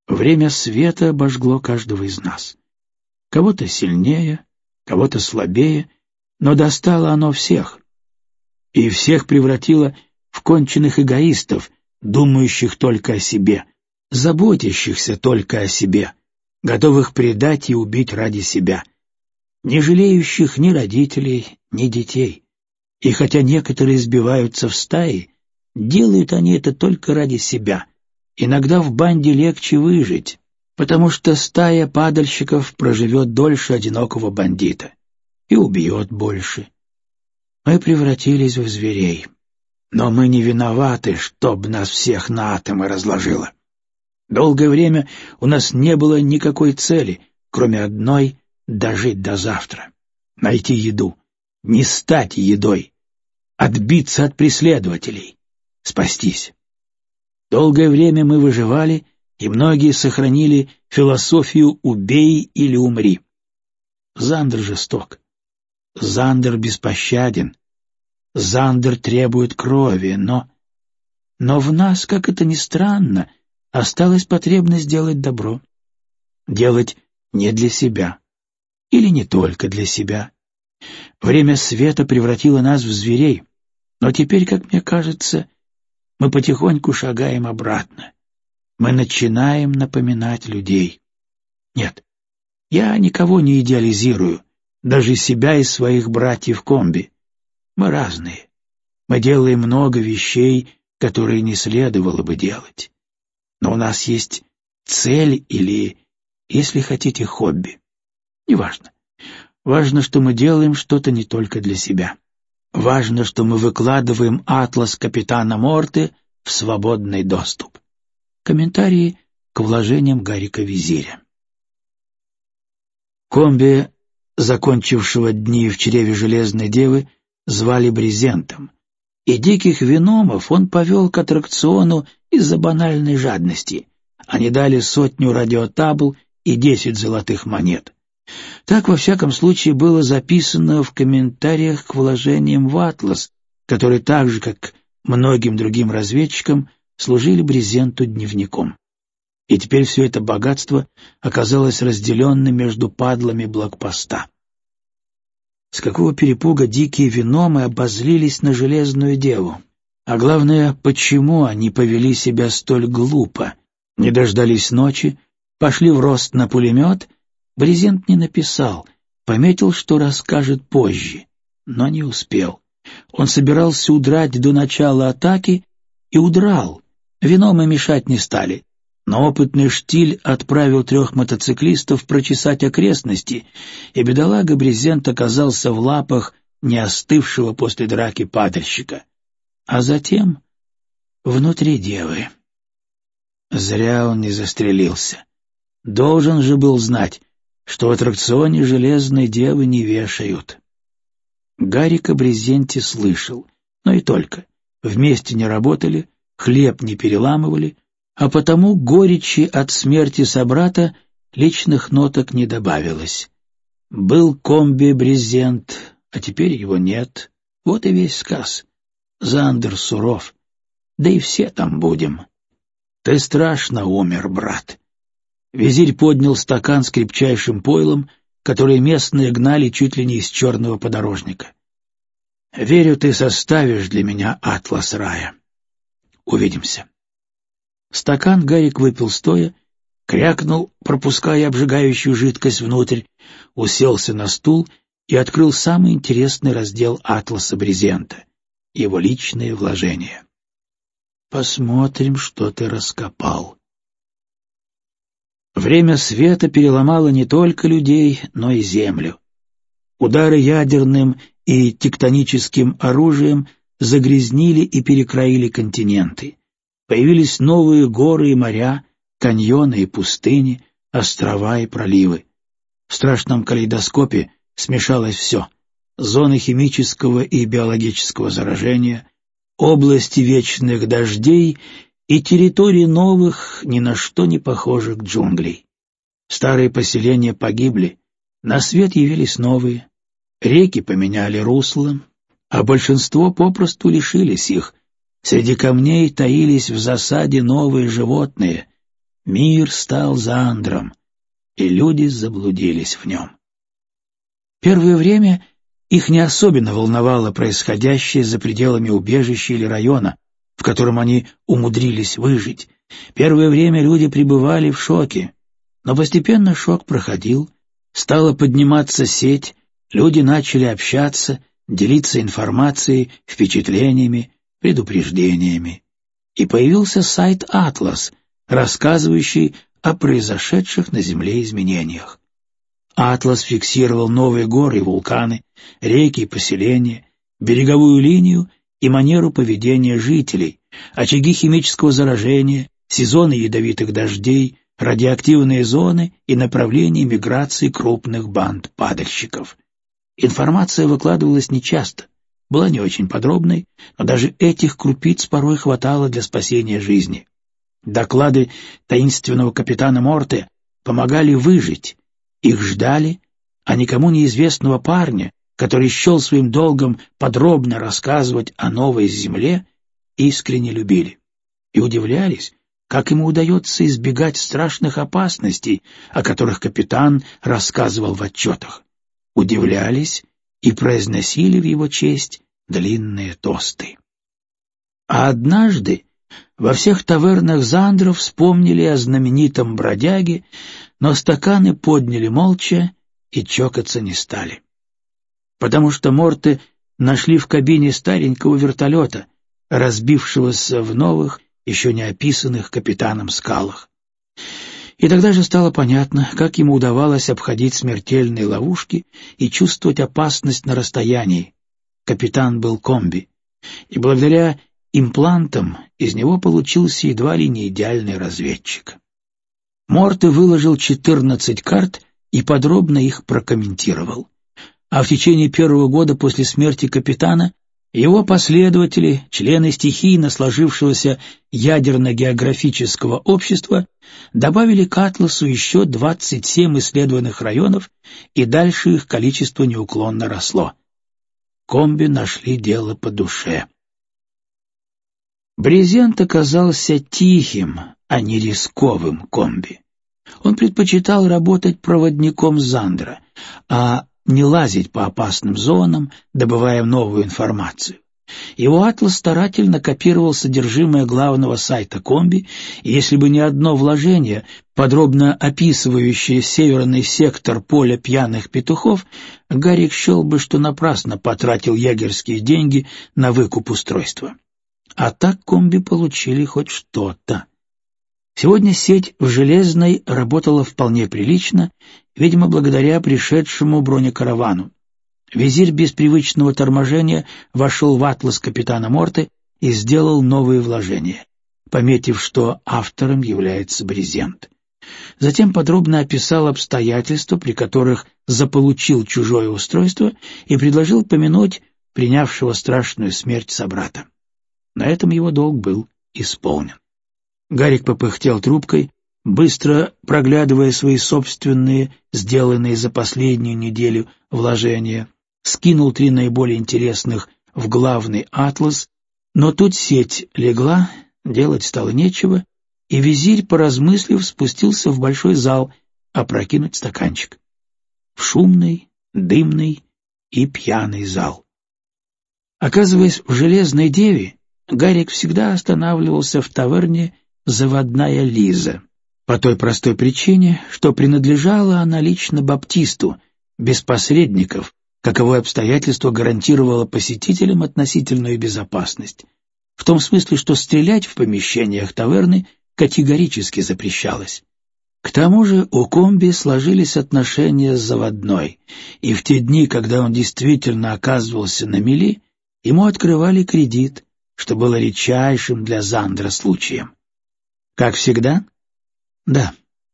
Время света обожгло каждого из нас. Кого-то сильнее, кого-то слабее, но достало оно всех. И всех превратило в конченых эгоистов, думающих только о себе, заботящихся только о себе, готовых предать и убить ради себя, не жалеющих ни родителей, ни детей. И хотя некоторые сбиваются в стаи, делают они это только ради себя. Иногда в банде легче выжить, потому что стая падальщиков проживет дольше одинокого бандита и убьет больше. Мы превратились в зверей, но мы не виноваты, чтоб нас всех на атомы разложило. Долгое время у нас не было никакой цели, кроме одной — дожить до завтра, найти еду, не стать едой, отбиться от преследователей, спастись. Долгое время мы выживали, и многие сохранили философию «убей или умри». Зандер жесток. Зандер беспощаден. Зандер требует крови, но в нас, как это ни странно, осталась потребность делать добро. Делать не для себя. Или не только для себя. Время света превратило нас в зверей, но теперь, как мне кажется, мы потихоньку шагаем обратно. Мы начинаем напоминать людей. Нет, я никого не идеализирую, даже себя и своих братьев-комби. Мы разные. Мы делаем много вещей, которые не следовало бы делать. Но у нас есть цель или, если хотите, хобби. Неважно. Важно, что мы делаем что-то не только для себя. Важно, что мы выкладываем атлас капитана Морты в свободный доступ. Комментарии к вложениям Гарика Визиря. Комби, закончившего дни в чреве Железной Девы, звали Брезентом, и диких виномов он повел к аттракциону из-за банальной жадности. Они дали 100 радиотабл и 10 золотых монет. Так, во всяком случае, было записано в комментариях к вложениям в атлас, которые так же, как многим другим разведчикам, служили Брезенту дневником. И теперь все это богатство оказалось разделенным между падлами блокпоста. С какого перепуга дикие виномы обозлились на Железную Деву? А главное, почему они повели себя столь глупо? Не дождались ночи, пошли в рост на пулемет. Брезент не написал, пометил, что расскажет позже, но не успел. Он собирался удрать до начала атаки и удрал. Виномы мешать не стали. Но опытный Штиль отправил 3 мотоциклистов прочесать окрестности, и бедолага Брезент оказался в лапах не остывшего после драки падальщика. А затем внутри девы. Зря он не застрелился. Должен же был знать, что в аттракционе Железной Девы не вешают. Гарик о Брезенте слышал, но и только. Вместе не работали, хлеб не переламывали, а потому горечи от смерти собрата личных ноток не добавилось. Был комби Брезент, а теперь его нет. Вот и весь сказ. Зандер суров, да и все там будем. Ты страшно умер, брат. Визирь поднял стакан с крепчайшим пойлом, который местные гнали чуть ли не из черного подорожника. Верю, ты составишь для меня атлас рая. Увидимся. Стакан Гарик выпил стоя, крякнул, пропуская обжигающую жидкость внутрь, уселся на стул и открыл самый интересный раздел атласа Брезента — его личные вложения. Посмотрим, что ты раскопал. Время света переломало не только людей, но и землю. Удары ядерным и тектоническим оружием загрязнили и перекроили континенты. Появились новые горы и моря, каньоны и пустыни, острова и проливы. В страшном калейдоскопе смешалось все — зоны химического и биологического заражения, области вечных дождей и территории новых, ни на что не похожих джунглей. Старые поселения погибли, на свет явились новые, реки поменяли русло, а большинство попросту лишились их. Среди камней таились в засаде новые животные, Мир стал Зандром, и люди заблудились в нем. Первое время их не особенно волновало происходящее за пределами убежища или района, в котором они умудрились выжить. Первое время люди пребывали в шоке, но постепенно шок проходил, стала подниматься сеть, люди начали общаться, делиться информацией, впечатлениями, предупреждениями. И появился сайт «Атлас», рассказывающий о произошедших на Земле изменениях. «Атлас» фиксировал новые горы и вулканы, реки и поселения, береговую линию и манеру поведения жителей, очаги химического заражения, сезоны ядовитых дождей, радиоактивные зоны и направления миграции крупных банд падальщиков. Информация выкладывалась нечасто, была не очень подробной, но даже этих крупиц порой хватало для спасения жизни. Доклады таинственного капитана Морте помогали выжить, их ждали, а никому неизвестного парня, который счел своим долгом подробно рассказывать о новой земле, искренне любили и удивлялись, как ему удается избегать страшных опасностей, о которых капитан рассказывал в отчетах. Удивлялись и произносили в его честь длинные тосты. А однажды во всех тавернах Зандров вспомнили о знаменитом бродяге, но стаканы подняли молча и чокаться не стали. Потому что Морте нашли в кабине старенького вертолета, разбившегося в новых, еще не описанных капитаном скалах. И тогда же стало понятно, как ему удавалось обходить смертельные ловушки и чувствовать опасность на расстоянии. Капитан был комби, и благодаря имплантам из него получился едва ли не идеальный разведчик. Морте выложил 14 карт и подробно их прокомментировал. А в течение первого года после смерти капитана его последователи, члены стихийно сложившегося ядерно-географического общества, добавили к «Атласу» еще 27 исследованных районов, и дальше их количество неуклонно росло. Комби нашли дело по душе. Брезент оказался тихим, а не рисковым комби. Он предпочитал работать проводником Зандра, а не лазить по опасным зонам, добывая новую информацию. Его «Атлас» старательно копировал содержимое главного сайта комби, и если бы не одно вложение, подробно описывающее северный сектор поля пьяных петухов, Гарик счел бы, что напрасно потратил егерские деньги на выкуп устройства. А так комби получили хоть что-то. Сегодня сеть в Железной работала вполне прилично, видимо, благодаря пришедшему бронекаравану. Визирь без привычного торможения вошел в «Атлас» капитана Морте и сделал новые вложения, пометив, что автором является Брезент. Затем подробно описал обстоятельства, при которых заполучил чужое устройство, и предложил помянуть принявшего страшную смерть собрата. На этом его долг был исполнен. Гарик попыхтел трубкой, быстро проглядывая свои собственные, сделанные за последнюю неделю, вложения, скинул 3 наиболее интересных в главный «Атлас», но тут сеть легла, делать стало нечего, и визирь, поразмыслив, спустился в большой зал опрокинуть стаканчик. В шумный, дымный и пьяный зал. Оказываясь в Железной Деве, Гарик всегда останавливался в таверне «Заводная Лиза», по той простой причине, что принадлежала она лично баптисту, без посредников, каковое обстоятельство гарантировало посетителям относительную безопасность, в том смысле, что стрелять в помещениях таверны категорически запрещалось. К тому же у комби сложились отношения с Заводной, и в те дни, когда он действительно оказывался на мели, ему открывали кредит, что было редчайшим для Зандра случаем. Как всегда? Да.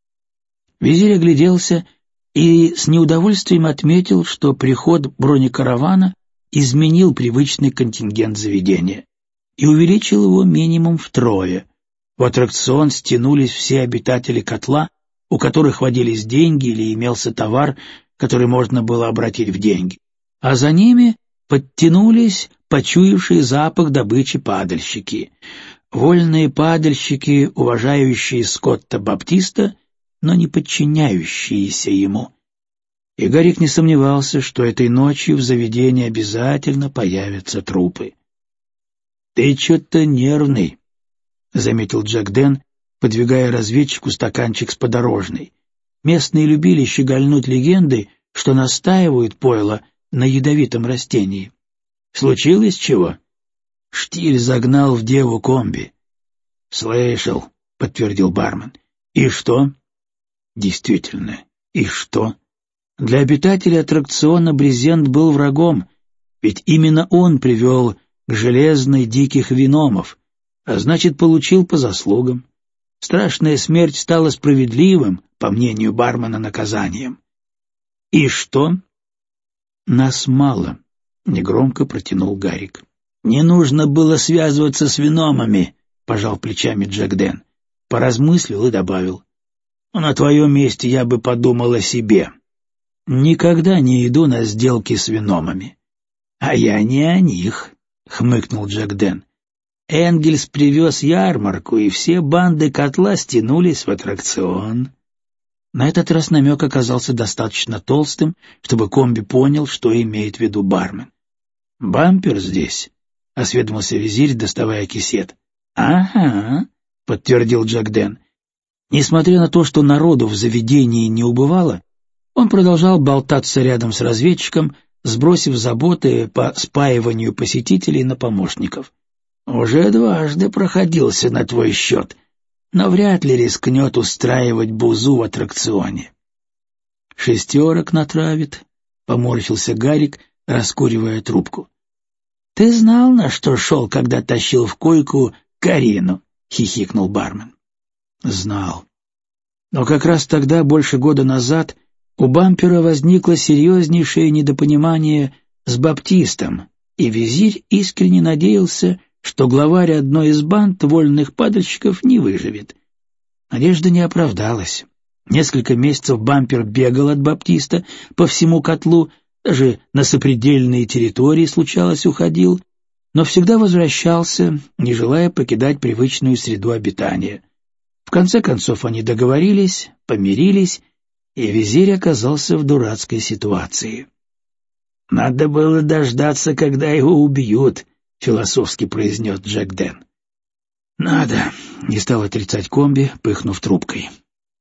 Визирь огляделся и с неудовольствием отметил, что приход бронекаравана изменил привычный контингент заведения и увеличил его минимум втрое. В аттракцион стянулись все обитатели котла, у которых водились деньги или имелся товар, который можно было обратить в деньги, а за ними подтянулись почуявшие запах добычи падальщики. Вольные падальщики, уважающие Скотта Баптиста, но не подчиняющиеся ему. И Гарик не сомневался, что этой ночью в заведении обязательно появятся трупы. «Ты что-то нервный», — заметил Джек Дэн, подвигая разведчику стаканчик с подорожной. Местные любили щегольнуть легендой, что настаивают пойло на ядовитом растении. «Случилось чего?» «Штиль загнал в деву комби». «Слышал», — подтвердил бармен. «И что?» «Действительно, и что?» Для обитателей аттракциона Брезент был врагом, ведь именно он привел к железной диких виномов, а значит, получил по заслугам. Страшная смерть стала справедливым, по мнению бармена, наказанием. «И что?» «Нас мало», — негромко протянул Гарик. «Не нужно было связываться с виномами», — пожал плечами Джек Дэн. Поразмыслил и добавил. «На твоем месте я бы подумал о себе. Никогда не иду на сделки с виномами». «А я не о них», — хмыкнул Джек Дэн. «Энгельс привез ярмарку, и все банды котла стянулись в аттракцион». На этот раз намек оказался достаточно толстым, чтобы комби понял, что имеет в виду бармен. «Бампер здесь?» — осведомился визирь, доставая кисет. «Ага», — подтвердил Джек Дэн. Несмотря на то, что народу в заведении не убывало, он продолжал болтаться рядом с разведчиком, сбросив заботы по спаиванию посетителей на помощников. «Уже дважды проходился на твой счет, но вряд ли рискнет устраивать бузу в аттракционе». «Шестерок натравит», — поморщился Гарик, раскуривая трубку. «Ты знал, на что шел, когда тащил в койку Карину?» — хихикнул бармен. «Знал. Но как раз тогда, больше года назад, у Бампера возникло серьезнейшее недопонимание с Баптистом, и визирь искренне надеялся, что главарь одной из банд вольных падальщиков не выживет. Надежда не оправдалась. Несколько месяцев Бампер бегал от Баптиста по всему котлу, даже на сопредельные территории, случалось, уходил, но всегда возвращался, не желая покидать привычную среду обитания. В конце концов они договорились, помирились, и визирь оказался в дурацкой ситуации. «Надо было дождаться, когда его убьют», — философски произнес Джек Дэн. «Надо», — не стал отрицать комби, пыхнув трубкой.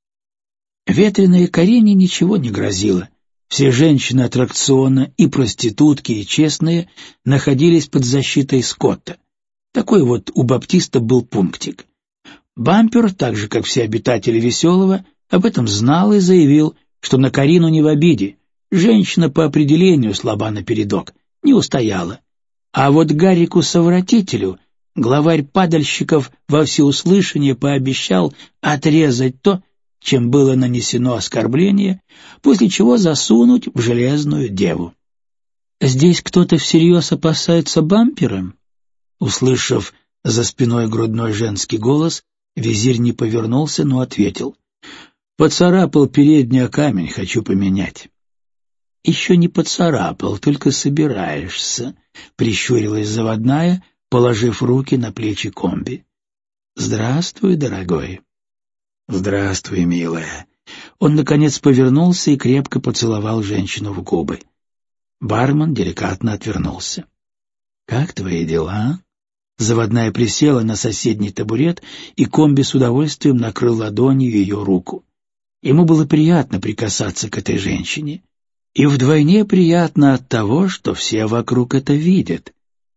Ветреной Карине ничего не грозило. Все женщины аттракциона, и проститутки, и честные, находились под защитой Скотта. Такой вот у Баптиста был пунктик. Бампер, так же как все обитатели Веселого, об этом знал и заявил, что на Карину не в обиде. Женщина по определению слаба напередок, не устояла. А вот Гарику-совратителю главарь падальщиков во всеуслышание пообещал отрезать то, чем было нанесено оскорбление, после чего засунуть в железную деву. «Здесь кто-то всерьез опасается Бампера?» Услышав за спиной грудной женский голос, визирь не повернулся, но ответил. «Поцарапал передний камень, хочу поменять». «Еще не поцарапал, только собираешься», — прищурилась заводная, положив руки на плечи комби. «Здравствуй, дорогой». «Здравствуй, милая». Он, наконец, повернулся и крепко поцеловал женщину в губы. Бармен деликатно отвернулся. «Как твои дела?» Заводная присела на соседний табурет, и комби с удовольствием накрыл ладонью ее руку. Ему было приятно прикасаться к этой женщине. И вдвойне приятно от того, что все вокруг это видят.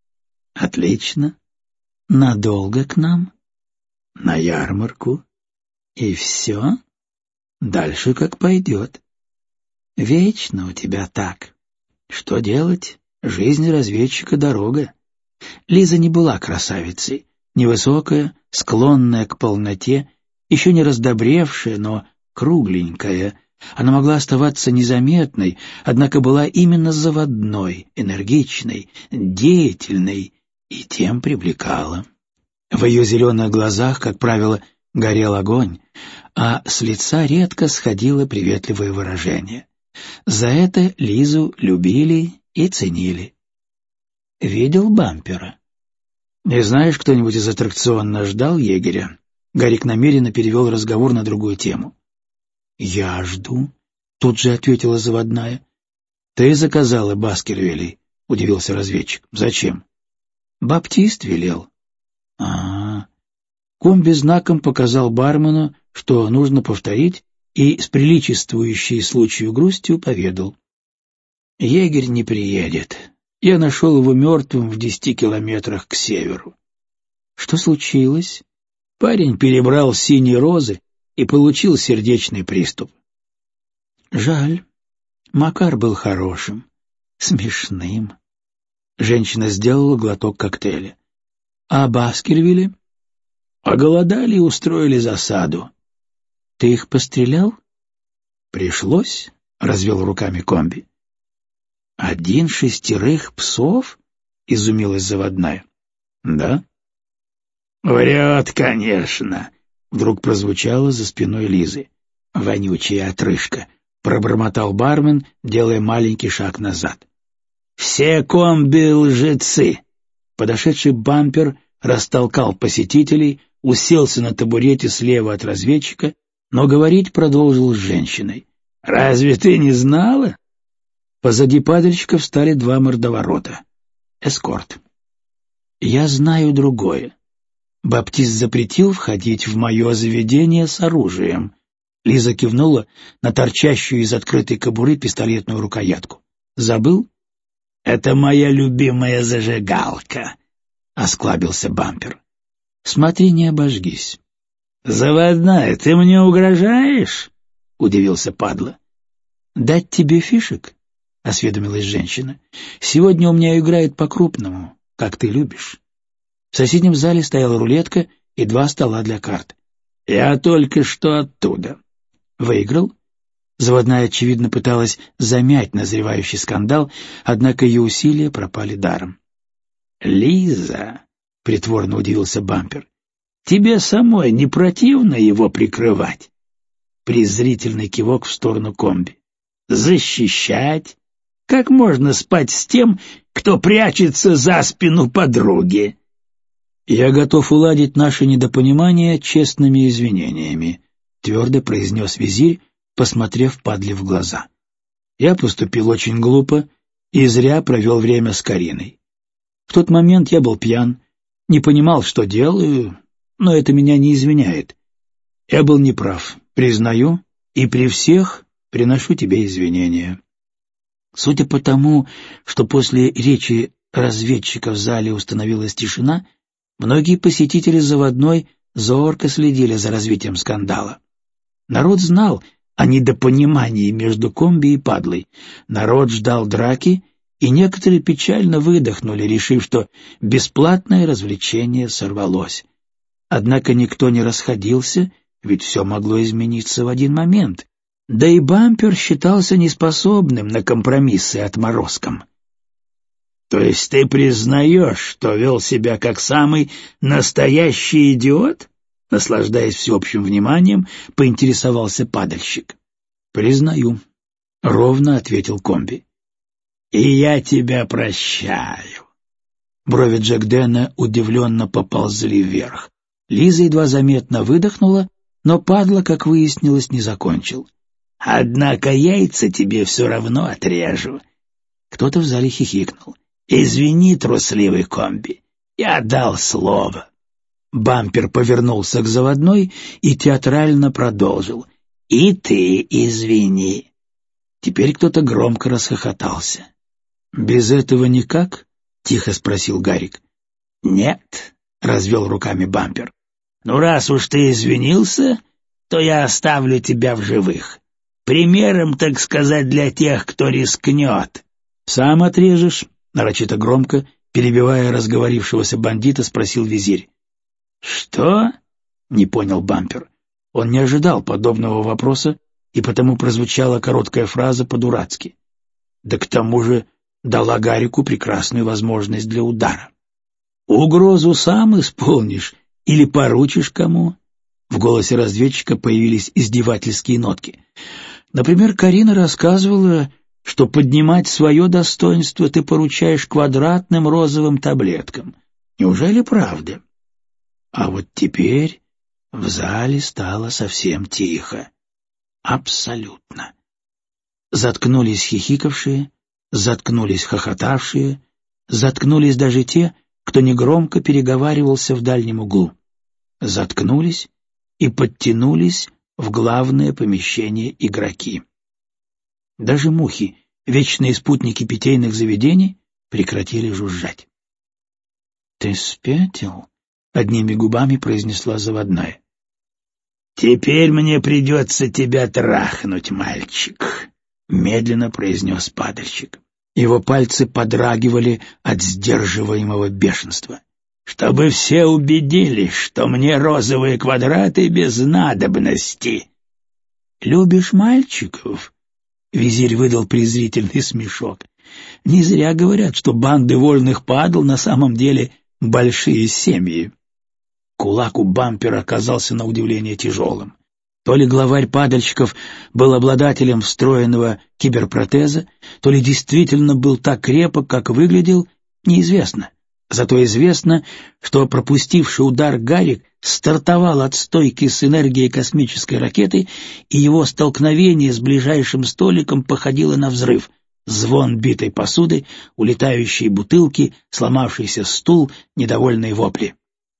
«Отлично. Надолго к нам?» «На ярмарку. И все? Дальше как пойдет. Вечно у тебя так. Что делать? Жизнь разведчика — дорога». Лиза не была красавицей, невысокая, склонная к полноте, еще не раздобревшая, но кругленькая. Она могла оставаться незаметной, однако была именно заводной, энергичной, деятельной и тем привлекала. В ее зеленых глазах, как правило, горел огонь, а с лица редко сходило приветливое выражение. За это Лизу любили и ценили. «Видел Бампера?» «Не знаешь, кто-нибудь из аттракциона ждал егеря?» Гарик намеренно перевел разговор на другую тему. «Я жду», — тут же ответила заводная. «Ты заказала Баскервилей?» — удивился разведчик. «Зачем?» «Баптист велел». «А-а-а». Комби знаком показал бармену, что нужно повторить, и с приличествующей случаю грустью поведал. «Егерь не приедет. Я нашел его мертвым в 10 километрах к северу». «Что случилось?» Парень перебрал синие розы и получил сердечный приступ. «Жаль. Макар был хорошим, смешным». Женщина сделала глоток коктейля. «А Баскервилли?» «Оголодали и устроили засаду». «Ты их пострелял?» «Пришлось», — развел руками комби. 6 псов?» — изумилась заводная. «Да». «Врет, конечно», — вдруг прозвучало за спиной Лизы. «Вонючая отрыжка», — пробормотал бармен, делая маленький шаг назад. «Все комби лжецы!» Подошедший бампер растолкал посетителей, уселся на табурете слева от разведчика, но говорить продолжил с женщиной. «Разве ты не знала?» Позади падальщика встали 2 мордоворота. Эскорт. «Я знаю другое. Баптист запретил входить в мое заведение с оружием». Лиза кивнула на торчащую из открытой кобуры пистолетную рукоятку. «Забыл?» «Это моя любимая зажигалка», — осклабился бампер. «Смотри, не обожгись». «Заводная, ты мне угрожаешь?» — удивился падла. «Дать тебе фишек?» — осведомилась женщина. «Сегодня у меня играет по-крупному, как ты любишь». В соседнем зале стояла рулетка и 2 стола для карт. «Я только что оттуда». «Выиграл?» Заводная, очевидно, пыталась замять назревающий скандал, однако ее усилия пропали даром. «Лиза», — притворно удивился бампер, — «тебе самой не противно его прикрывать?» Презрительный кивок в сторону комби. «Защищать? Как можно спать с тем, кто прячется за спину подруги?» «Я готов уладить наше недопонимание честными извинениями», — твердо произнес визирь, посмотрев падле в глаза. «Я поступил очень глупо и зря провел время с Кариной. В тот момент я был пьян, не понимал, что делаю, но это меня не извиняет. Я был неправ, признаю, и при всех приношу тебе извинения». Судя по тому, что после речи разведчика в зале установилась тишина, многие посетители заводной зорко следили за развитием скандала. Народ знал о недопонимании между комби и падлой. Народ ждал драки, и некоторые печально выдохнули, решив, что бесплатное развлечение сорвалось. Однако никто не расходился, ведь все могло измениться в один момент. Да и бампер считался неспособным на компромиссы отморозком. «То есть ты признаешь, что вел себя как самый настоящий идиот?» Наслаждаясь всеобщим вниманием, поинтересовался падальщик. «Признаю», — ровно ответил комби. «И я тебя прощаю». Брови Джек Дэна удивленно поползли вверх. Лиза едва заметно выдохнула, но падла, как выяснилось, не закончил. «Однако яйца тебе все равно отрежу». Кто-то в зале хихикнул. «Извини, трусливый комби, я дал слово». Бампер повернулся к заводной и театрально продолжил. «И ты извини». Теперь кто-то громко расхохотался. «Без этого никак?» — тихо спросил Гарик. «Нет», — развел руками бампер. «Ну, раз уж ты извинился, то я оставлю тебя в живых. Примером, так сказать, для тех, кто рискнет». «Сам отрежешь?» — нарочито громко, перебивая разговорившегося бандита, спросил визирь. «Что?» — не понял бампер. Он не ожидал подобного вопроса, и потому прозвучала короткая фраза по-дурацки. Да к тому же дала Гарику прекрасную возможность для удара. «Угрозу сам исполнишь или поручишь кому?» В голосе разведчика появились издевательские нотки. Например, Карина рассказывала, что поднимать свое достоинство ты поручаешь квадратным розовым таблеткам. Неужели правда? А вот теперь в зале стало совсем тихо. Абсолютно. Заткнулись хихикавшие, заткнулись хохотавшие, заткнулись даже те, кто негромко переговаривался в дальнем углу. Заткнулись и подтянулись в главное помещение игроки. Даже мухи, вечные спутники питейных заведений, прекратили жужжать. — Ты спятил? — одними губами произнесла заводная. — Теперь мне придется тебя трахнуть, мальчик, — медленно произнес падальщик. Его пальцы подрагивали от сдерживаемого бешенства. — Чтобы все убедились, что мне розовые квадраты без надобности. — Любишь мальчиков? — визирь выдал презрительный смешок. — Не зря говорят, что банды вольных падал на самом деле большие семьи. Кулак у бампера оказался на удивление тяжелым. То ли главарь падальщиков был обладателем встроенного киберпротеза, то ли действительно был так крепок, как выглядел, неизвестно. Зато известно, что пропустивший удар Гарик стартовал от стойки с энергией космической ракеты, и его столкновение с ближайшим столиком походило на взрыв. Звон битой посуды, улетающие бутылки, сломавшийся стул, недовольные вопли.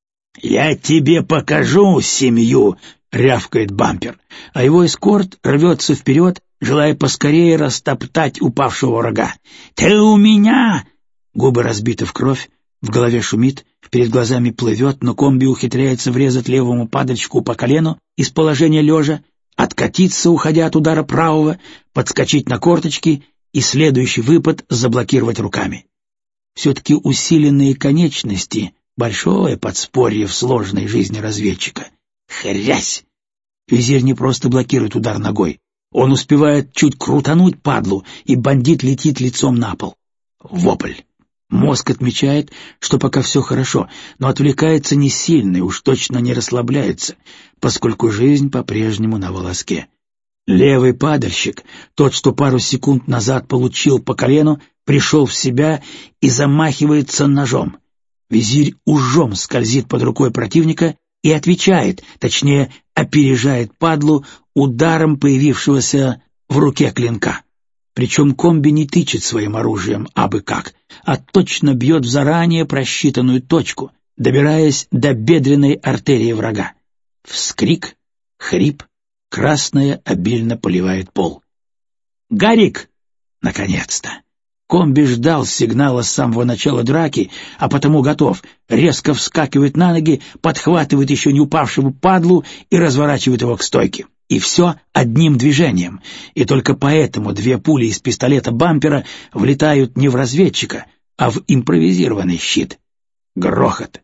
«Я тебе покажу семью!» — рявкает бампер, а его эскорт рвется вперед, желая поскорее растоптать упавшего врага. «Ты у меня!» Губы разбиты в кровь, в голове шумит, перед глазами плывет, но комби ухитряется врезать левому падальщику по колену из положения лежа, откатиться, уходя от удара правого, подскочить на корточки и следующий выпад заблокировать руками. Все-таки усиленные конечности — большое подспорье в сложной жизни разведчика. Хрясь! Визирь не просто блокирует удар ногой. Он успевает чуть крутануть падлу, и бандит летит лицом на пол. Вопль. Мозг отмечает, что пока все хорошо, но отвлекается не сильно и уж точно не расслабляется, поскольку жизнь по-прежнему на волоске. Левый падальщик, тот, что пару секунд назад получил по колену, пришел в себя и замахивается ножом. Визирь ужом скользит под рукой противника и отвечает, точнее, опережает падлу ударом появившегося в руке клинка. Причем комби не тычет своим оружием абы как, а точно бьет в заранее просчитанную точку, добираясь до бедренной артерии врага. Вскрик, хрип, красная обильно поливает пол. «Гарик!» Наконец-то! Комби ждал сигнала с самого начала драки, а потому готов, резко вскакивает на ноги, подхватывает еще не упавшего падлу и разворачивает его к стойке. И все одним движением, и только поэтому две пули из пистолета бампера влетают не в разведчика, а в импровизированный щит. Грохот.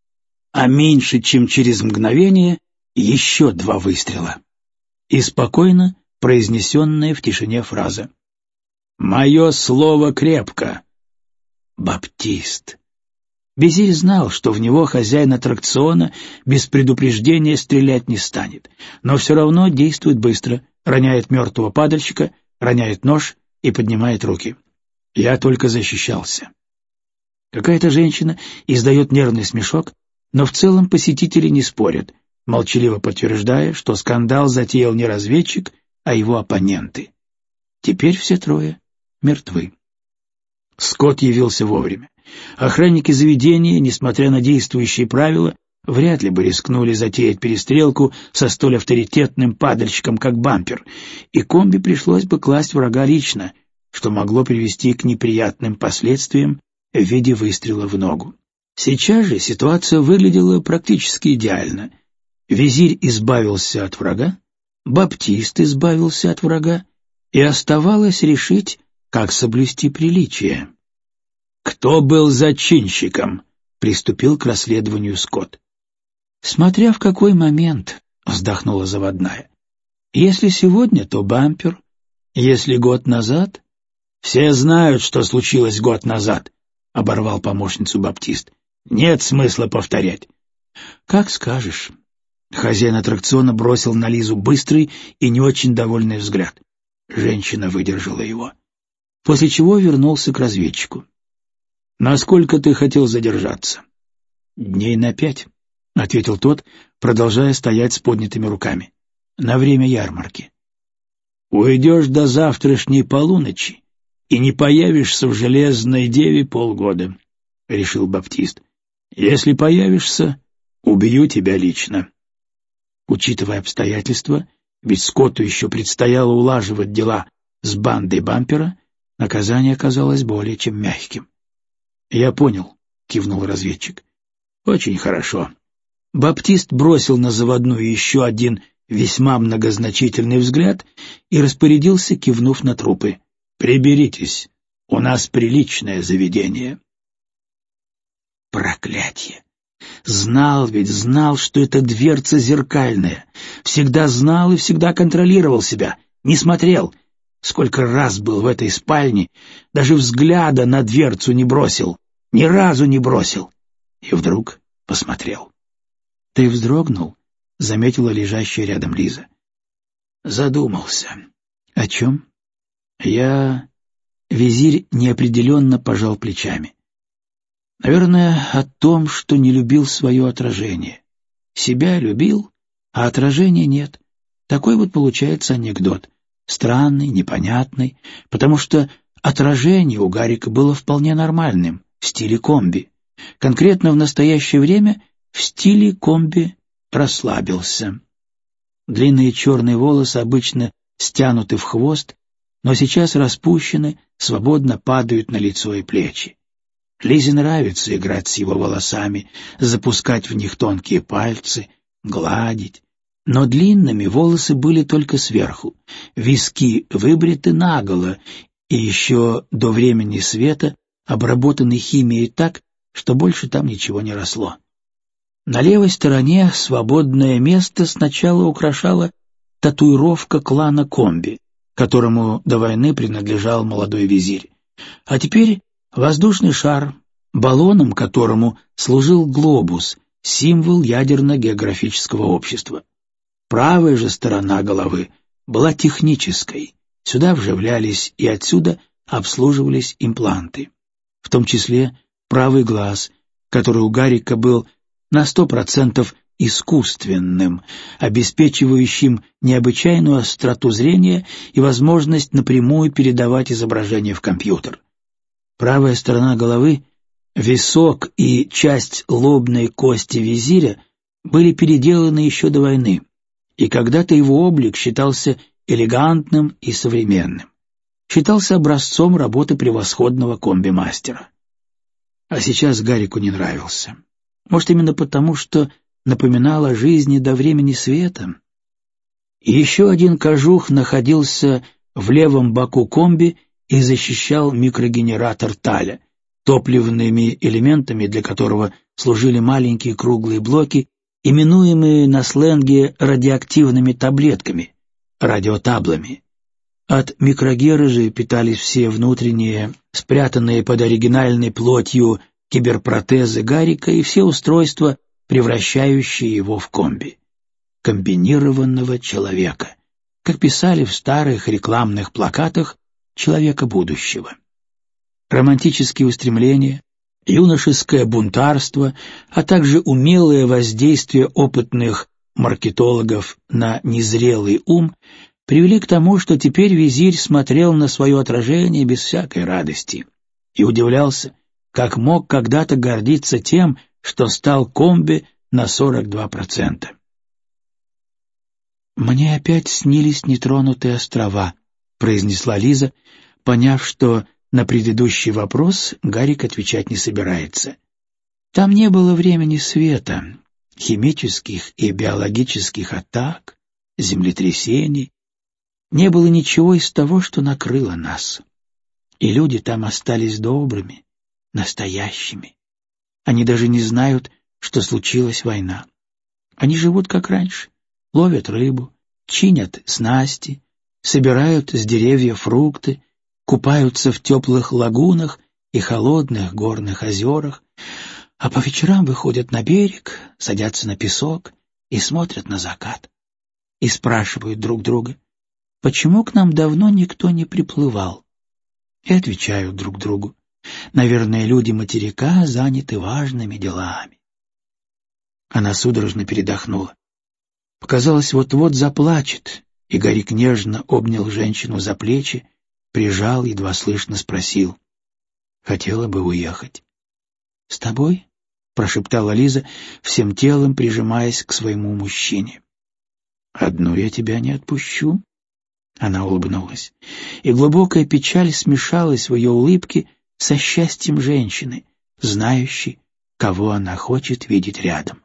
А меньше чем через мгновение еще два выстрела. И спокойно произнесенная в тишине фраза. «Мое слово крепко». Баптист. Визирь знал, что в него хозяин аттракциона без предупреждения стрелять не станет, но все равно действует быстро, роняет мертвого падальщика, роняет нож и поднимает руки. Я только защищался. Какая-то женщина издает нервный смешок, но в целом посетители не спорят, молчаливо подтверждая, что скандал затеял не разведчик, а его оппоненты. Теперь все трое мертвы. Скотт явился вовремя. Охранники заведения, несмотря на действующие правила, вряд ли бы рискнули затеять перестрелку со столь авторитетным падальщиком, как бампер, и комби пришлось бы класть врага лично, что могло привести к неприятным последствиям в виде выстрела в ногу. Сейчас же ситуация выглядела практически идеально. Визирь избавился от врага, баптист избавился от врага, и оставалось решить, как соблюсти приличие. «Кто был зачинщиком?» — приступил к расследованию Скотт. «Смотря в какой момент», — вздохнула заводная. «Если сегодня, то бампер. Если год назад...» «Все знают, что случилось год назад», — оборвал помощницу баптист. «Нет смысла повторять». «Как скажешь». Хозяин аттракциона бросил на Лизу быстрый и не очень довольный взгляд. Женщина выдержала его. После чего вернулся к разведчику. «Насколько ты хотел задержаться?» «Дней на 5», — ответил тот, продолжая стоять с поднятыми руками. «На время ярмарки. Уйдешь до завтрашней полуночи и не появишься в Железной Деве полгода», — решил Баптист. «Если появишься, убью тебя лично». Учитывая обстоятельства, ведь Скотту еще предстояло улаживать дела с бандой Бампера, наказание оказалось более чем мягким. «Я понял», — кивнул разведчик. «Очень хорошо». Баптист бросил на заводную еще один весьма многозначительный взгляд и распорядился, кивнув на трупы. «Приберитесь, у нас приличное заведение». Проклятье! Знал, что эта дверца зеркальная. Всегда знал и всегда контролировал себя. Не смотрел. Сколько раз был в этой спальне, даже взгляда на дверцу не бросил. Ни разу не бросил. И вдруг посмотрел. «Ты вздрогнул?» — заметила лежащая рядом Лиза. Задумался. «О чем?» Визирь неопределенно пожал плечами. «Наверное, о том, что не любил свое отражение. Себя любил, а отражения нет. Такой вот получается анекдот. Странный, непонятный, потому что отражение у Гарика было вполне нормальным, в стиле комби. Конкретно в настоящее время в стиле комби расслабился. Длинные черные волосы обычно стянуты в хвост, но сейчас распущены, свободно падают на лицо и плечи. Лизе нравится играть с его волосами, запускать в них тонкие пальцы, гладить. Но длинными волосы были только сверху, виски выбриты наголо и еще до времени света обработаны химией так, что больше там ничего не росло. На левой стороне свободное место сначала украшала татуировка клана Комби, которому до войны принадлежал молодой визирь, а теперь воздушный шар, баллоном которому служил глобус, символ ядерно-географического общества. Правая же сторона головы была технической, сюда вживлялись и отсюда обслуживались импланты, в том числе правый глаз, который у Гарика был на 100% искусственным, обеспечивающим необычайную остроту зрения и возможность напрямую передавать изображение в компьютер. Правая сторона головы, висок и часть лобной кости визиря были переделаны еще до войны, и когда-то его облик считался элегантным и современным, считался образцом работы превосходного комби-мастера. А сейчас Гарику не нравился. Может, именно потому, что напоминал о жизни до времени света? И еще один кожух находился в левом боку комби и защищал микрогенератор Таля, топливными элементами для которого служили маленькие круглые блоки, именуемые на сленге радиоактивными таблетками, радиотаблами. От микрогера же питались все внутренние, спрятанные под оригинальной плотью киберпротезы Гарика и все устройства, превращающие его в комби. Комбинированного человека, как писали в старых рекламных плакатах человека будущего. Романтические устремления, юношеское бунтарство, а также умелое воздействие опытных маркетологов на незрелый ум привели к тому, что теперь визирь смотрел на свое отражение без всякой радости и удивлялся, как мог когда-то гордиться тем, что стал комби на 42%. «Мне опять снились нетронутые острова», — произнесла Лиза, поняв, что на предыдущий вопрос Гарик отвечать не собирается. «Там не было времени света, химических и биологических атак, землетрясений. Не было ничего из того, что накрыло нас. И люди там остались добрыми, настоящими. Они даже не знают, что случилась война. Они живут как раньше, ловят рыбу, чинят снасти, собирают с деревьев фрукты, купаются в теплых лагунах и холодных горных озерах, а по вечерам выходят на берег, садятся на песок и смотрят на закат. И спрашивают друг друга, почему к нам давно никто не приплывал? И отвечают друг другу, наверное, люди материка заняты важными делами. Она судорожно передохнула. Показалось, вот-вот заплачет, и Гарик нежно обнял женщину за плечи, прижал, едва слышно спросил: «Хотела бы уехать?» «С тобой?» — прошептала Лиза, всем телом прижимаясь к своему мужчине. «Одну я тебя не отпущу». Она улыбнулась, и глубокая печаль смешалась в ее улыбке со счастьем женщины, знающей, кого она хочет видеть рядом.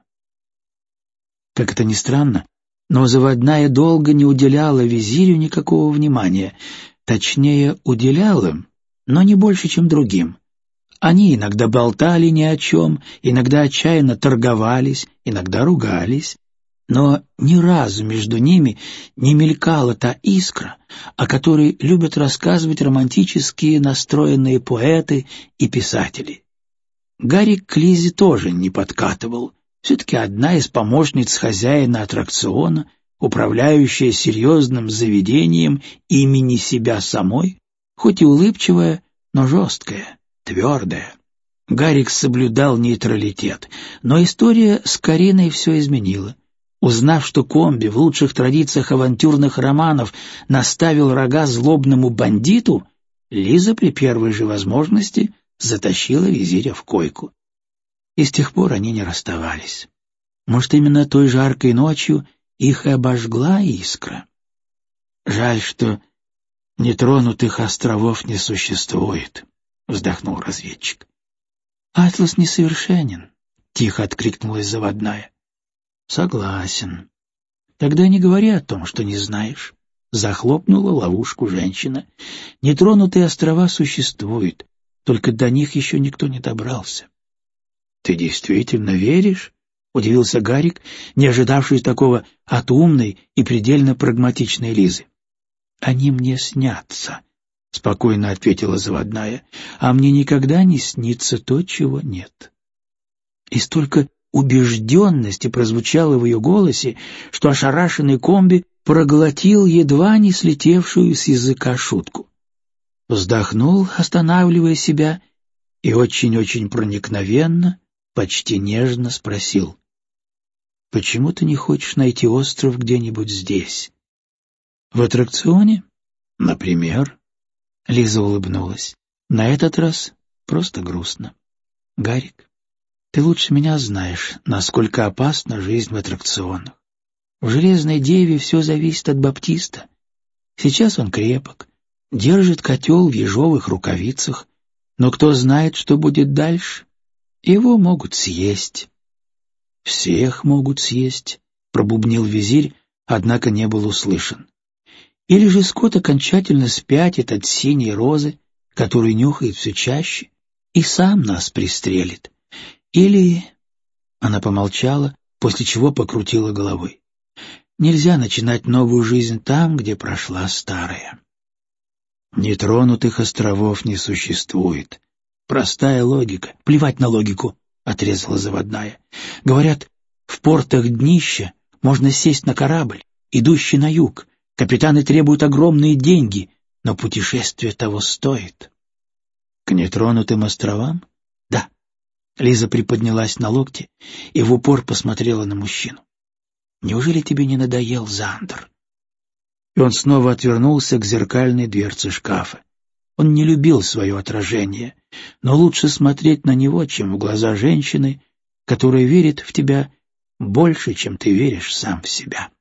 Как это ни странно, но заводная долго не уделяла визирю никакого внимания, точнее, уделяла, но не больше, чем другим. Они иногда болтали ни о чем, иногда отчаянно торговались, иногда ругались, но ни разу между ними не мелькала та искра, о которой любят рассказывать романтические настроенные поэты и писатели. Гарик к Лизе тоже не подкатывал. Все-таки одна из помощниц хозяина аттракциона, управляющая серьезным заведением имени себя самой, хоть и улыбчивая, но жесткая, твердая. Гарик соблюдал нейтралитет, но история с Кариной все изменила. Узнав, что Комби в лучших традициях авантюрных романов наставил рога злобному бандиту, Лиза при первой же возможности затащила визиря в койку. И с тех пор они не расставались. Может, именно той жаркой ночью их и обожгла искра. «Жаль, что нетронутых островов не существует», — вздохнул разведчик. «Атлас несовершенен», — тихо откликнулась заводная. «Согласен. Тогда не говори о том, что не знаешь», — захлопнула ловушку женщина. «Нетронутые острова существуют, только до них еще никто не добрался». «Ты действительно веришь?» — удивился Гарик, не ожидавший такого от умной и предельно прагматичной Лизы. «Они мне снятся», — спокойно ответила заводная, «а мне никогда не снится то, чего нет». И столько убежденности прозвучало в ее голосе, что ошарашенный Комби проглотил едва не слетевшую с языка шутку. Вздохнул, останавливая себя, и очень-очень проникновенно, почти нежно спросил: «Почему ты не хочешь найти остров где-нибудь здесь?» «В аттракционе? Например?» Лиза улыбнулась. На этот раз просто грустно. «Гарик, ты лучше меня знаешь, насколько опасна жизнь в аттракционах. В «Железной деве» все зависит от Баптиста. Сейчас он крепок, держит котел в ежовых рукавицах, но кто знает, что будет дальше? Его могут съесть». «Всех могут съесть», — пробубнил визирь, однако не был услышан. «Или же скот окончательно спятит от синей розы, которую нюхает все чаще, и сам нас пристрелит. Или...» Она помолчала, после чего покрутила головой. «Нельзя начинать новую жизнь там, где прошла старая». «Нетронутых островов не существует. Простая логика». «Плевать на логику», — отрезала заводная. «Говорят, в портах днища можно сесть на корабль, идущий на юг. Капитаны требуют огромные деньги, но путешествие того стоит». «К нетронутым островам?» «Да». Лиза приподнялась на локте и в упор посмотрела на мужчину. «Неужели тебе не надоел Зандер?» И он снова отвернулся к зеркальной дверце шкафа. Он не любил свое отражение, но лучше смотреть на него, чем в глаза женщины, которая верит в тебя больше, чем ты веришь сам в себя.